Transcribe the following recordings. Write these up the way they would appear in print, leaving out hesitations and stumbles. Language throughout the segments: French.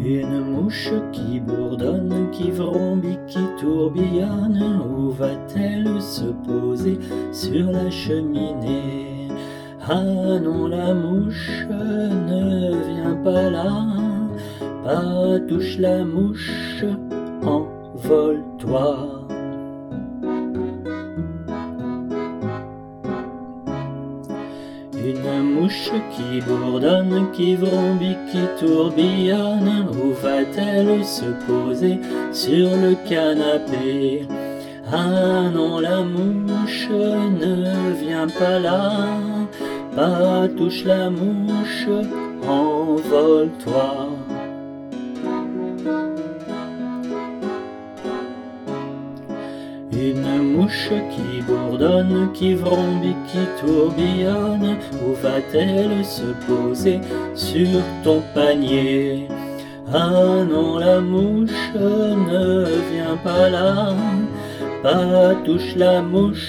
Une mouche qui bourdonne, qui vrombit, qui tourbillonne, où va-t-elle se poser sur la cheminée? Ah non, la mouche ne vient pas là, pas touche la mouche, envole-toi. Une mouche qui bourdonne, qui vrombit, qui tourbillonne, où va-t-elle se poser sur le canapé? Ah non, la mouche ne vient pas là, pas touche la mouche, envole-toi. Une mouche qui bourdonne, qui vrombit, qui tourbillonne, où va-t-elle se poser sur ton panier? Ah non, la mouche ne vient pas là, pas touche la mouche,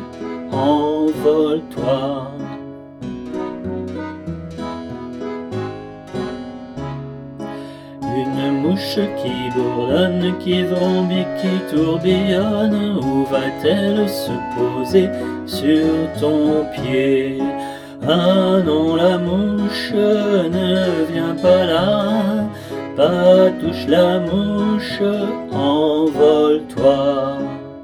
envole-toi. Une mouche qui bourdonne, qui vrombit, qui tourbillonne, où va-t-elle se poser sur ton pied? Ah non, la mouche ne vient pas là, pas touche la mouche, envole-toi.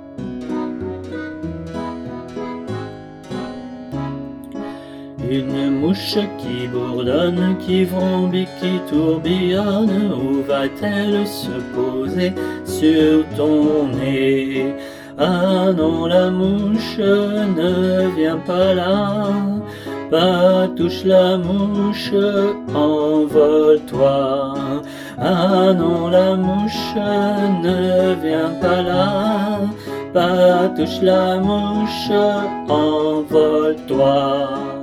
Une mouche qui bourdonne, qui vrombit, qui tourbillonne, où va-t-elle se poser sur ton nez? Ah non, la mouche ne vient pas là, pas touche la mouche, envole-toi. Ah non, la mouche ne vient pas là, pas touche la mouche, envole-toi.